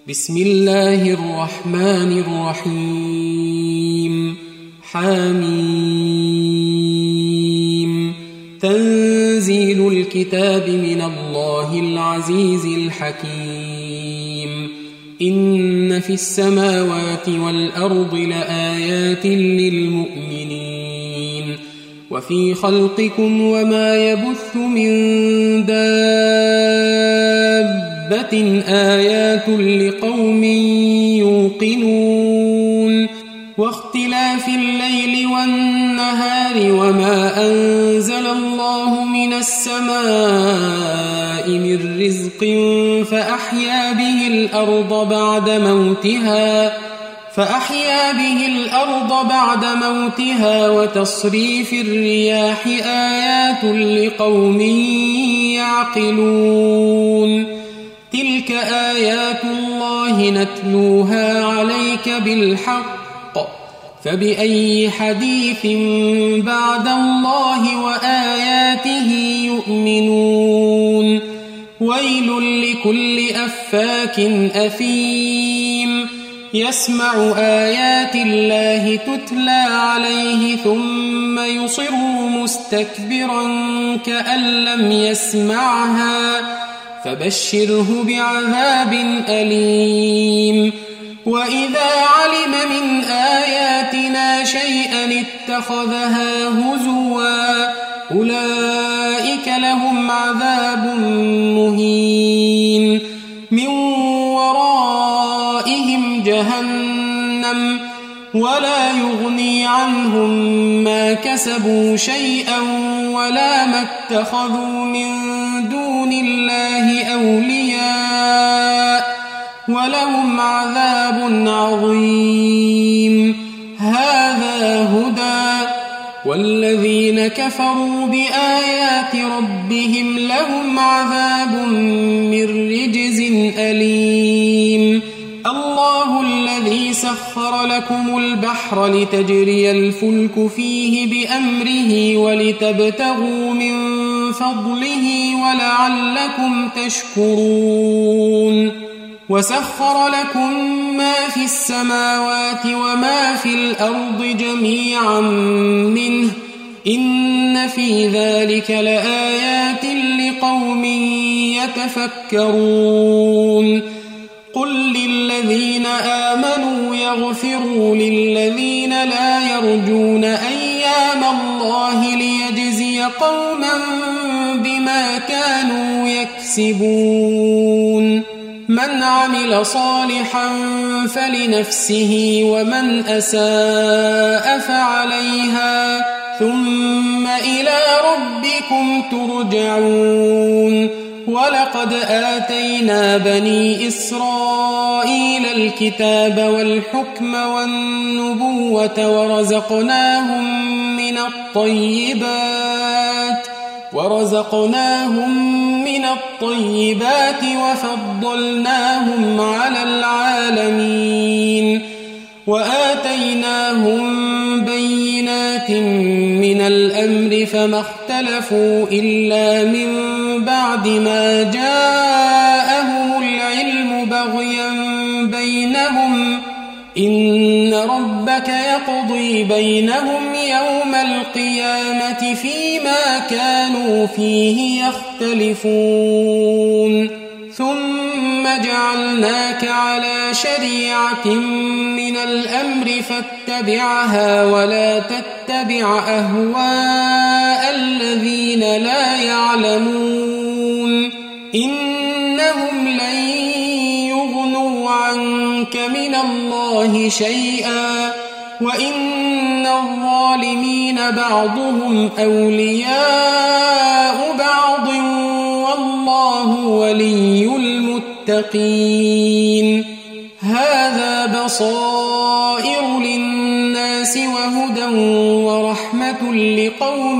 بسم الله الرحمن الرحيم حميم تنزيل الكتاب من الله العزيز الحكيم إن في السماوات والأرض لآيات للمؤمنين وفي خلقكم وما يبث من دابة آيات لقوم يوقنون واختلاف الليل والنهار وما أنزل الله من السماء من رزق فأحيا به الأرض بعد موتها وتصريف الرياح آيات لقوم يعقلون تلك آيات الله نتلوها عليك بالحق فبأي حديث بعد الله وآياته يؤمنون ويل لكل أفاك أثيم يسمع آيات الله تتلى عليه ثم يصر مستكبرا كأن لم يسمعها فبشره بعذاب أليم وإذا علم من آياتنا شيئا اتخذها هزوا أولئك لهم عذاب مهين من ورائهم جهنم ولا يغني عنهم ما كسبوا شيئا ولا ما اتخذوا من دون الله أولياء ولهم عذاب عظيم هذا هدى والذين كفروا بآيات ربهم لهم عذاب من رجز أليم الله الذي سخر لكم البحر لتجري الفلك فيه بأمره ولتبتغوا من فضله ولعلكم تشكرون وسخر لكم ما في السماوات وما في الأرض جميعا منه إن في ذلك لآيات لقوم يتفكرون قل للذين آمنوا يغفروا للذين لا يرجون أيام الله ليجزي قوما بما كانوا يكسبون من عمل صالحا فلنفسه ومن أساء فعليها ثم إلى ربكم ترجعون ولقد آتينا بني إسرائيل الكتاب والحكم والنبوة ورزقناهم من الطيبات وفضلناهم على العالمين وآتيناهم بينات من الأمر فما اختلفوا إلا من بعد ما جاءهم العلم بغيا بينهم إن ربك يقضي بينهم يوم القيامة فيما كانوا فيه يختلفون ثم جعلناك على شريعة من الأمر فاتبعها ولا تتبع أهواء الذين لا يعلمون إنهم لن يغنوا عنك من الله شيئا وإن الظالمين بعضهم أولياء بعض والله ولي المتقين هذا بصائر للناس وهدى ورحمة لقوم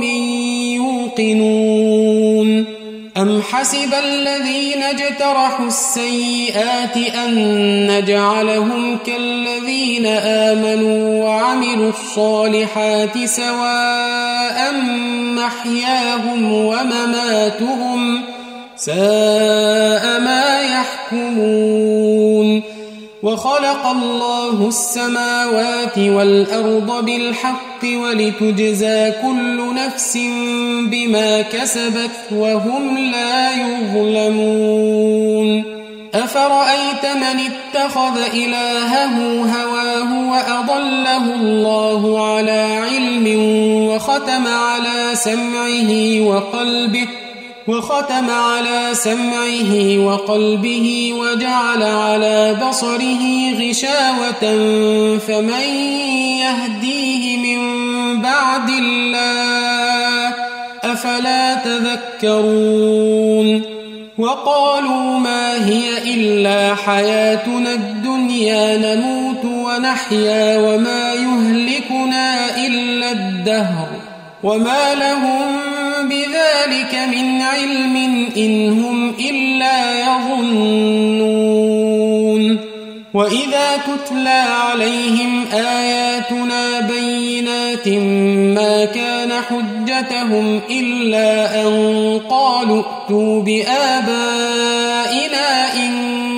يوقنون أم حسب الذين اجترحوا السيئات أن نجعلهم كالذين آمنوا وعملوا الصالحات سواء محياهم ومماتهم ساء ما يحكمون وخلق الله السماوات والأرض بالحق ولتجزى كل نفس بما كسبت وهم لا يظلمون أفرأيت من اتخذ إلهه هواه وأضله الله على علم وختم على سمعه وقلبه وجعل على بصره غشاوة فمن يهديه من بعد الله أفلا تذكرون وقالوا ما هي إلا حياتنا الدنيا نموت ونحيا وما يهلكنا إلا الدهر وما لهم بذلك من علم إن هم إلا يظنون وإذا تتلى عليهم آياتنا بينات ما كان حجتهم إلا أن قالوا ائتوا بآبائنا إن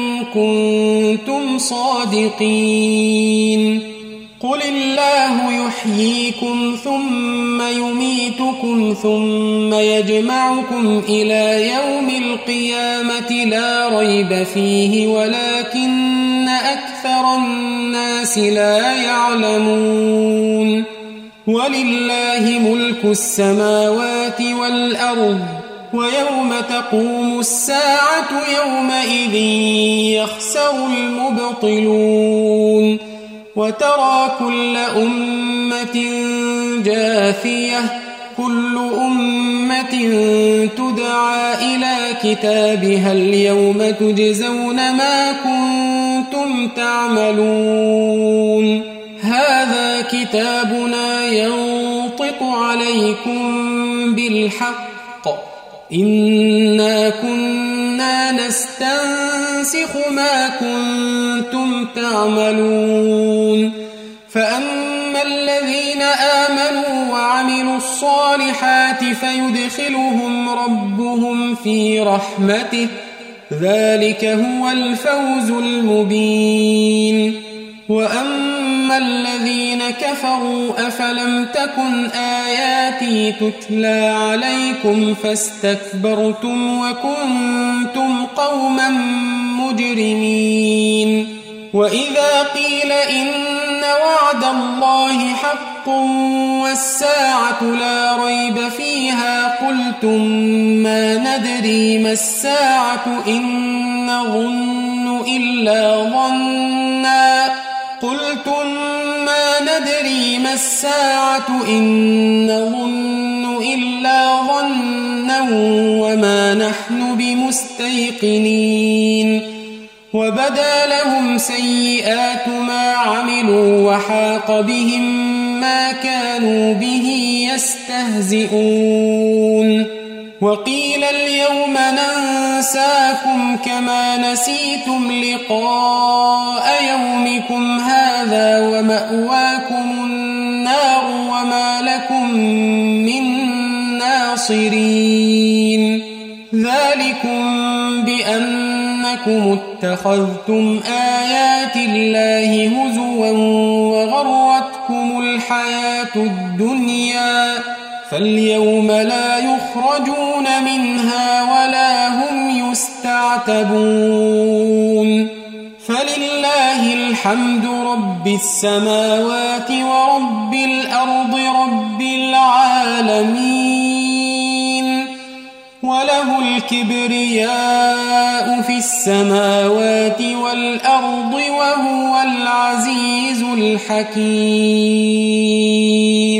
كنتم صادقين قل الله يحييكم ثم يميتكم ثم يجمعكم إلى يوم القيامة لا ريب فيه ولكن أكثر الناس لا يعلمون ولله ملك السماوات والأرض ويوم تقوم الساعة يومئذ يخسر المبطلون وترى كل أمة جاثية كل أمة تدعى إلى كتابها اليوم تجزون ما كنتم تعملون هذا كتابنا ينطق عليكم بالحق إنا كنا نستنسخ ما كنتم تعملون فأما الذين آمنوا وعملوا الصالحات فيدخلهم ربهم في رحمته ذلك هو الفوز المبين وأما الذين كفروا أفلم تكن آياتي تتلى عليكم فاستكبرتم وكنتم قوما مجرمين وإذا قيل إن وعد الله حق والساعة لا ريب فيها قلتم ما ندري ما الساعة إن نظن إلا ظنا وما نحن بمستيقنين وبدا لهم سيئات ما عملوا وحاق بهم ما كانوا به يستهزئون وقيل اليوم ننساكم كما نسيتم لقاء يومكم هذا ومأواكم النار وما لكم من ناصرين ذلكم بأنكم اتخذتم آيات الله هزوا وغرتكم الحياة الدنيا فاليوم لا يخرجون منها ولا هم يستعتبون فلله الحمد رب السماوات ورب الأرض رب العالمين وله الكبرياء في السماوات والأرض وهو العزيز الحكيم